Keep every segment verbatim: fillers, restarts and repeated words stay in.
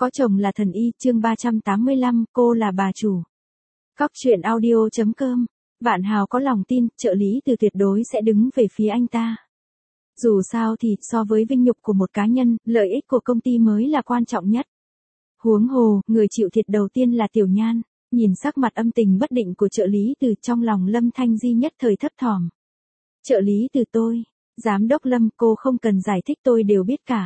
Có chồng là thần y, chương ba trăm tám mươi lăm, cô là bà chủ. Cóc truyện audio chấm com. Vạn Hào có lòng tin, trợ lý Từ tuyệt đối sẽ đứng về phía anh ta. Dù sao thì, so với vinh nhục của một cá nhân, lợi ích của công ty mới là quan trọng nhất. Huống hồ, người chịu thiệt đầu tiên là Tiểu Nhan. Nhìn sắc mặt âm tình bất định của trợ lý Từ, trong lòng Lâm Thanh Di nhất thời thấp thỏm. Trợ lý Từ tôi, giám đốc Lâm, cô không cần giải thích, tôi đều biết cả.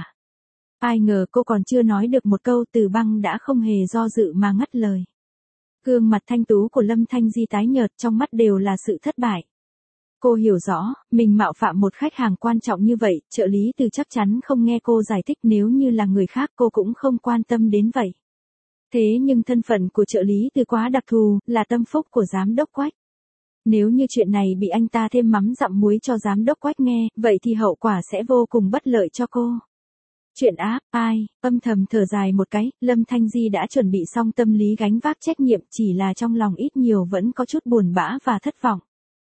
Ai ngờ cô còn chưa nói được một câu, Từ Băng đã không hề do dự mà ngắt lời. Gương mặt thanh tú của Lâm Thanh Di tái nhợt, trong mắt đều là sự thất bại. Cô hiểu rõ, mình mạo phạm một khách hàng quan trọng như vậy, trợ lý Từ chắc chắn không nghe cô giải thích, nếu như là người khác cô cũng không quan tâm đến vậy. Thế nhưng thân phận của trợ lý Từ quá đặc thù, là tâm phúc của giám đốc Quách. Nếu như chuyện này bị anh ta thêm mắm dặm muối cho giám đốc Quách nghe, vậy thì hậu quả sẽ vô cùng bất lợi cho cô. Chuyện áp, ai, âm thầm thở dài một cái, Lâm Thanh Di đã chuẩn bị xong tâm lý gánh vác trách nhiệm, chỉ là trong lòng ít nhiều vẫn có chút buồn bã và thất vọng.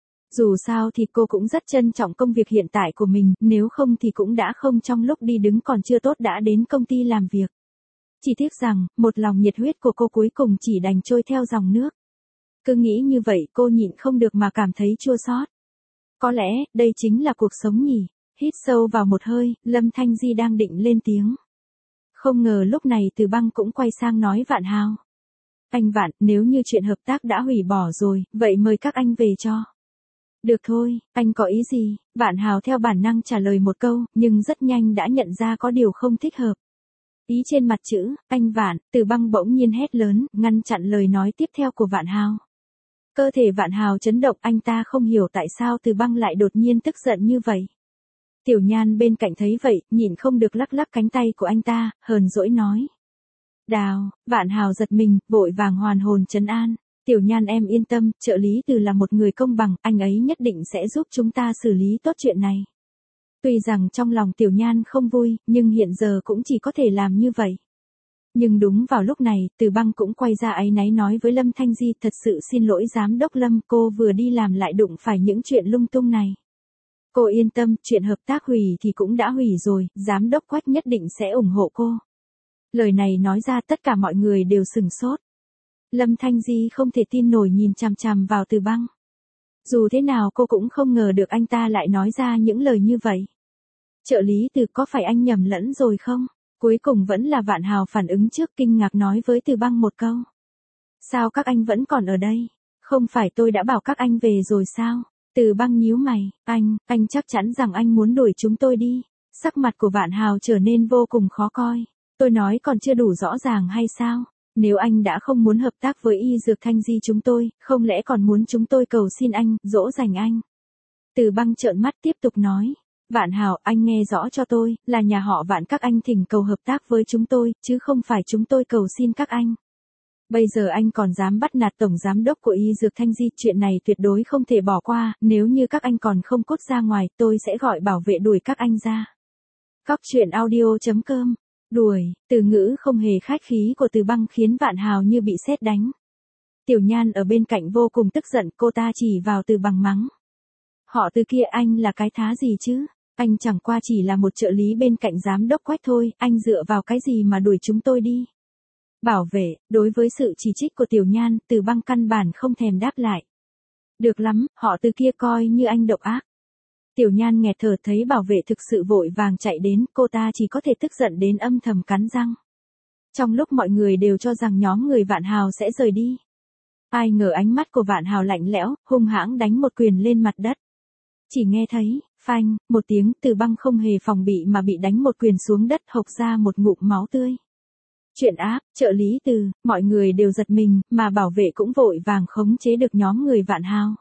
Dù sao thì cô cũng rất trân trọng công việc hiện tại của mình, nếu không thì cũng đã không trong lúc đi đứng còn chưa tốt đã đến công ty làm việc. Chỉ tiếc rằng, một lòng nhiệt huyết của cô cuối cùng chỉ đành trôi theo dòng nước. Cứ nghĩ như vậy cô nhịn không được mà cảm thấy chua xót. Có lẽ, đây chính là cuộc sống nhỉ. Hít sâu vào một hơi, Lâm Thanh Di đang định lên tiếng. Không ngờ lúc này Từ Băng cũng quay sang nói Vạn Hào. Anh Vạn, nếu như chuyện hợp tác đã hủy bỏ rồi, vậy mời các anh về cho. Được thôi, anh có ý gì? Vạn Hào theo bản năng trả lời một câu, nhưng rất nhanh đã nhận ra có điều không thích hợp. Ý trên mặt chữ, anh Vạn, Từ Băng bỗng nhiên hét lớn, ngăn chặn lời nói tiếp theo của Vạn Hào. Cơ thể Vạn Hào chấn động, anh ta không hiểu tại sao Từ Băng lại đột nhiên tức giận như vậy. Tiểu Nhan bên cạnh thấy vậy, nhìn không được lắc lắc cánh tay của anh ta, hờn dỗi nói. Đào, Vạn Hào giật mình, vội vàng hoàn hồn trấn an. Tiểu Nhan em yên tâm, trợ lý Từ là một người công bằng, anh ấy nhất định sẽ giúp chúng ta xử lý tốt chuyện này. Tuy rằng trong lòng Tiểu Nhan không vui, nhưng hiện giờ cũng chỉ có thể làm như vậy. Nhưng đúng vào lúc này, Từ Băng cũng quay ra áy náy nói với Lâm Thanh Di, thật sự xin lỗi giám đốc Lâm, cô vừa đi làm lại đụng phải những chuyện lung tung này. Cô yên tâm, chuyện hợp tác hủy thì cũng đã hủy rồi, giám đốc Quách nhất định sẽ ủng hộ cô. Lời này nói ra tất cả mọi người đều sửng sốt. Lâm Thanh Di không thể tin nổi nhìn chằm chằm vào Từ Băng. Dù thế nào cô cũng không ngờ được anh ta lại nói ra những lời như vậy. Trợ lý Từ, có phải anh nhầm lẫn rồi không? Cuối cùng vẫn là Vạn Hào phản ứng trước, kinh ngạc nói với Từ Băng một câu. Sao các anh vẫn còn ở đây? Không phải tôi đã bảo các anh về rồi sao? Từ Băng nhíu mày, anh, anh chắc chắn rằng anh muốn đuổi chúng tôi đi. Sắc mặt của Vạn Hào trở nên vô cùng khó coi. Tôi nói còn chưa đủ rõ ràng hay sao? Nếu anh đã không muốn hợp tác với y dược Thanh Di chúng tôi, không lẽ còn muốn chúng tôi cầu xin anh, dỗ dành anh? Từ Băng trợn mắt tiếp tục nói. Vạn Hào, anh nghe rõ cho tôi, là nhà họ Vạn các anh thỉnh cầu hợp tác với chúng tôi, chứ không phải chúng tôi cầu xin các anh. Bây giờ anh còn dám bắt nạt tổng giám đốc của y dược Thanh Di, chuyện này tuyệt đối không thể bỏ qua, nếu như các anh còn không cút ra ngoài, tôi sẽ gọi bảo vệ đuổi các anh ra. Cóc truyện audio chấm com. Đuổi, từ ngữ không hề khách khí của Từ Băng khiến Vạn Hào như bị sét đánh. Tiểu Nhan ở bên cạnh vô cùng tức giận, cô ta chỉ vào Từ Bằng mắng. Họ Từ kia, anh là cái thá gì chứ? Anh chẳng qua chỉ là một trợ lý bên cạnh giám đốc Quách thôi, anh dựa vào cái gì mà đuổi chúng tôi đi? Bảo vệ, đối với sự chỉ trích của Tiểu Nhan, Từ Băng căn bản không thèm đáp lại. Được lắm, họ Từ kia coi như anh độc ác. Tiểu Nhan nghẹt thở thấy bảo vệ thực sự vội vàng chạy đến, cô ta chỉ có thể tức giận đến âm thầm cắn răng. Trong lúc mọi người đều cho rằng nhóm người Vạn Hào sẽ rời đi. Ai ngờ ánh mắt của Vạn Hào lạnh lẽo, hung hãng đánh một quyền lên mặt đất. Chỉ nghe thấy, phanh, một tiếng, Từ Băng không hề phòng bị mà bị đánh một quyền xuống đất, hộc ra một ngụm máu tươi. Chuyện áp, trợ lý Từ, mọi người đều giật mình, mà bảo vệ cũng vội vàng khống chế được nhóm người Vạn Hào.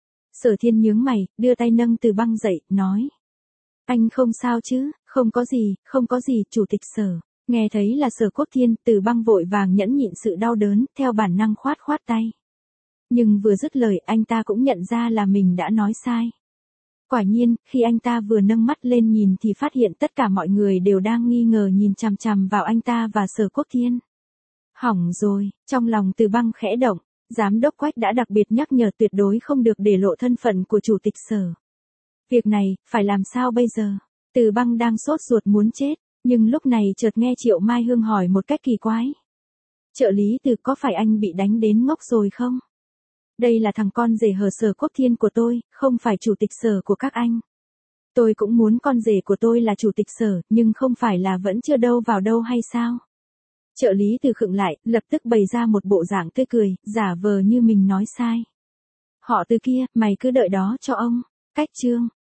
Sở Thiên nhướng mày, đưa tay nâng Từ Băng dậy, nói. Anh không sao chứ, không có gì, không có gì, chủ tịch Sở. Nghe thấy là Sở Quốc Thiên, Từ Băng vội vàng nhẫn nhịn sự đau đớn, theo bản năng khoát khoát tay. Nhưng vừa dứt lời, anh ta cũng nhận ra là mình đã nói sai. Quả nhiên, khi anh ta vừa nâng mắt lên nhìn thì phát hiện tất cả mọi người đều đang nghi ngờ nhìn chằm chằm vào anh ta và Sở Quốc Thiên. Hỏng rồi, trong lòng Từ Băng khẽ động, giám đốc Quách đã đặc biệt nhắc nhở tuyệt đối không được để lộ thân phận của chủ tịch Sở. Việc này, phải làm sao bây giờ? Từ Băng đang sốt ruột muốn chết, Nhưng lúc này chợt nghe Triệu Mai Hương hỏi một cách kỳ quái. Trợ lý Từ, có phải anh bị đánh đến ngốc rồi không? Đây là thằng con rể hở Sở Quốc Thiên của tôi, không phải chủ tịch sở của các anh. Tôi cũng muốn con rể của tôi là chủ tịch sở, nhưng không phải là vẫn chưa đâu vào đâu hay sao? Trợ lý Từ khựng lại, lập tức bày ra một bộ dạng tươi cười, giả vờ như mình nói sai. Họ Từ kia, mày cứ đợi đó cho ông. Cách chương.